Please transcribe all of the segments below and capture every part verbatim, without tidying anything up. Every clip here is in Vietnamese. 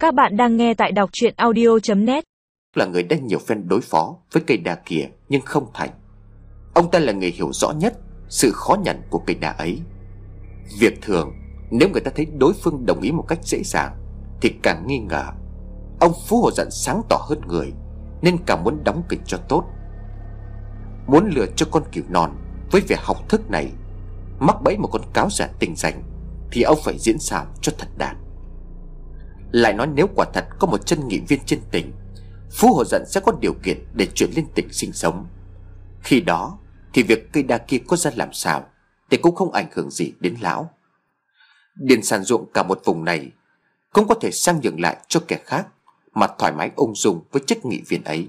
Các bạn đang nghe tại đọc truyện audio chấm net. Là người đã nhiều phen đối phó với cây đa kia nhưng không thành. Ông ta là người hiểu rõ nhất sự khó nhằn của cây đa ấy. Việc thường, nếu người ta thấy đối phương đồng ý một cách dễ dàng thì càng nghi ngờ. Ông Phú Hộ Dận sáng tỏ hơn người nên càng muốn đóng kịch cho tốt. Muốn lừa cho con cừu non với việc học thức này mắc bẫy một con cáo giả tình danh thì ông phải diễn xảo cho thật đạt. Lại nói nếu quả thật có một chân nghị viên trên tỉnh, Phú Hộ Dận sẽ có điều kiện để chuyển lên tỉnh sinh sống. Khi đó thì việc cây đa kia có ra làm sao thì cũng không ảnh hưởng gì đến lão. Điền sản ruộng cả một vùng này cũng có thể sang nhượng lại cho kẻ khác mà thoải mái ung dung với chức nghị viên ấy.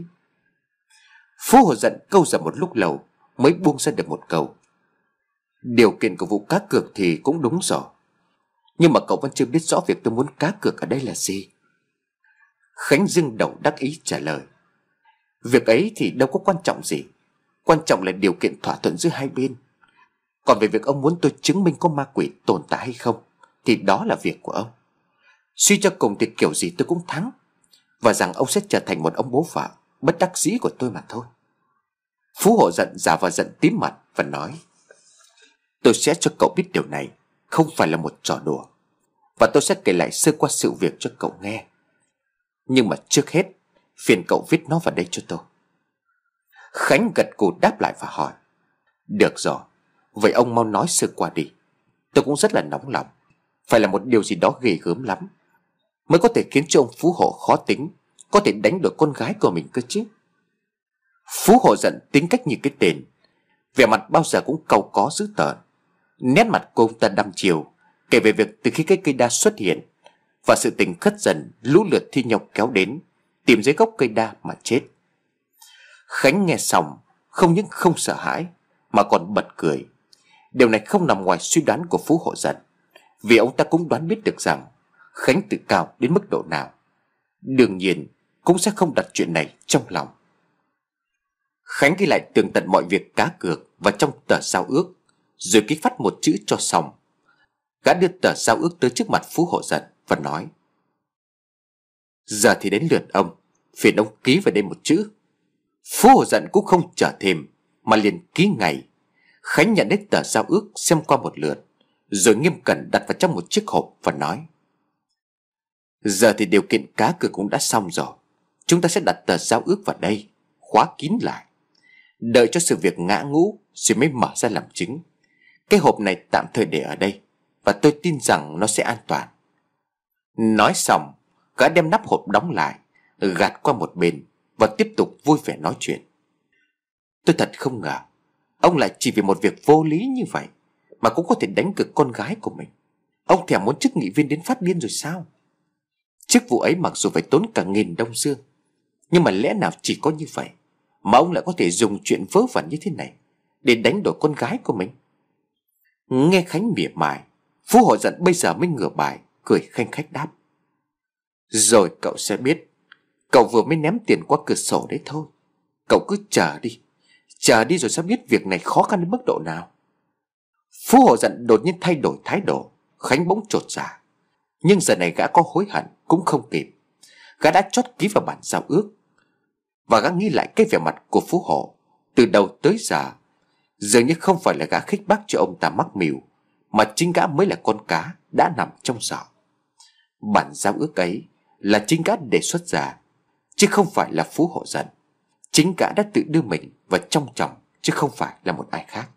Phú Hộ Dận câu ra một lúc lâu mới buông ra được một câu: điều kiện của vụ cá cược thì cũng đúng rồi, nhưng mà cậu vẫn chưa biết rõ việc tôi muốn cá cược ở đây là gì. Khánh dương đầu đắc ý trả lời: việc ấy thì đâu có quan trọng gì, quan trọng là điều kiện thỏa thuận giữa hai bên. Còn về việc ông muốn tôi chứng minh có ma quỷ tồn tại hay không thì đó là việc của ông. Suy cho cùng thì kiểu gì tôi cũng thắng, và rằng ông sẽ trở thành một ông bố vợ bất đắc dĩ của tôi mà thôi. Phú Hộ Dận giả vờ giận tím mặt và nói: tôi sẽ cho cậu biết điều này không phải là một trò đùa, và tôi sẽ kể lại sơ qua sự việc cho cậu nghe. Nhưng mà trước hết phiền cậu viết nó vào đây cho tôi. Khánh gật gù đáp lại và hỏi: được rồi, vậy ông mau nói sơ qua đi. Tôi cũng rất là nóng lòng, phải là một điều gì đó ghê gớm lắm mới có thể khiến cho ông Phú Hộ khó tính, có thể đánh được con gái của mình cơ chứ. Phú Hộ Dận tính cách như cái tên, vẻ mặt bao giờ cũng cau có dữ tợn. Nét mặt của ông ta đăm chiều kể về việc từ khi cái cây đa xuất hiện và sự tình khất dần lũ lượt thi nhau kéo đến tìm dưới gốc cây đa mà chết. Khánh nghe xong không những không sợ hãi mà còn bật cười. Điều này không nằm ngoài suy đoán của Phú Hộ Dận, vì ông ta cũng đoán biết được rằng Khánh tự cao đến mức độ nào. Đương nhiên cũng sẽ không đặt chuyện này trong lòng. Khánh ghi lại tường tận mọi việc cá cược và trong tờ giao ước, rồi ký phát một chữ cho xong. Gã đưa tờ giao ước tới trước mặt Phú Hộ Dận và nói: giờ thì đến lượt ông, phiền ông ký vào đây một chữ. Phú Hộ Dận cũng không chờ thêm mà liền ký ngay. Khánh nhận lấy tờ giao ước xem qua một lượt, rồi nghiêm cẩn đặt vào trong một chiếc hộp và nói: giờ thì điều kiện cá cược cũng đã xong rồi, chúng ta sẽ đặt tờ giao ước vào đây, khóa kín lại, đợi cho sự việc ngã ngũ rồi mới mở ra làm chứng. Cái hộp này tạm thời để ở đây, và tôi tin rằng nó sẽ an toàn. Nói xong, gã đem nắp hộp đóng lại, gạt qua một bên và tiếp tục vui vẻ nói chuyện. Tôi thật không ngờ ông lại chỉ vì một việc vô lý như vậy mà cũng có thể đánh cược con gái của mình. Ông thèm muốn chức nghị viên đến phát điên rồi sao? Chức vụ ấy mặc dù phải tốn cả nghìn đông dương, nhưng mà lẽ nào chỉ có như vậy mà ông lại có thể dùng chuyện vớ vẩn như thế này để đánh đổi con gái của mình? Nghe Khánh mỉa mai, Phú Hộ Dận bây giờ mới ngửa bài, cười khanh khách đáp: rồi cậu sẽ biết. Cậu vừa mới ném tiền qua cửa sổ đấy thôi. Cậu cứ chờ đi, chờ đi rồi sẽ biết việc này khó khăn đến mức độ nào. Phú Hộ Dận đột nhiên thay đổi thái độ. Khánh bỗng chột dạ, nhưng giờ này gã có hối hận cũng không kịp. Gã đã chót ký vào bản giao ước, và gã nghĩ lại cái vẻ mặt của Phú Hộ từ đầu tới giờ, dường như không phải là gã khích bác cho ông ta mắc mưu, mà chính gã mới là con cá đã nằm trong giỏ. Bản giao ước ấy là chính gã đề xuất ra, chứ không phải là Phú Hộ Dận. Chính gã đã tự đưa mình vào trong chồng, chứ không phải là một ai khác.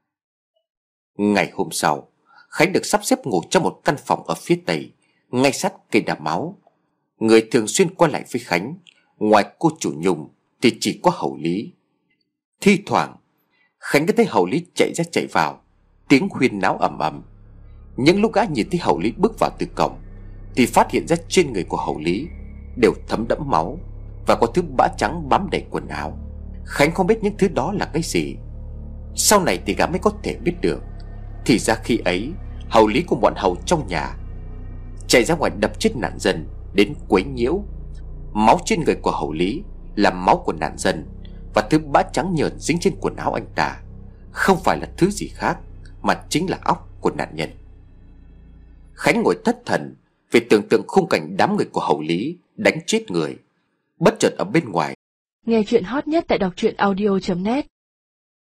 Ngày hôm sau, Khánh được sắp xếp ngủ trong một căn phòng ở phía tây, ngay sát cây đa máu. Người thường xuyên qua lại với Khánh, ngoài cô chủ Nhung thì chỉ có Hầu Lý. Thi thoảng Khánh có thấy Hầu Lý chạy ra chạy vào, tiếng huyên náo ầm ầm. Những lúc gã nhìn thấy Hầu Lý bước vào từ cổng thì phát hiện ra trên người của Hầu Lý đều thấm đẫm máu và có thứ bã trắng bám đầy quần áo. Khánh không biết những thứ đó là cái gì. Sau này thì gã mới có thể biết được, thì ra khi ấy Hầu Lý cùng bọn hầu trong nhà chạy ra ngoài đập chết nạn dân đến quấy nhiễu. Máu trên người của Hầu Lý là máu của nạn dân, và thứ bã trắng nhờn dính trên quần áo anh ta không phải là thứ gì khác mà chính là óc của nạn nhân. Khánh ngồi thất thần vì tưởng tượng khung cảnh đám người của Hầu Lý đánh chết người. Bất chợt ở bên ngoài, Nghe chuyện hot nhất tại đọc truyện audio chấm net.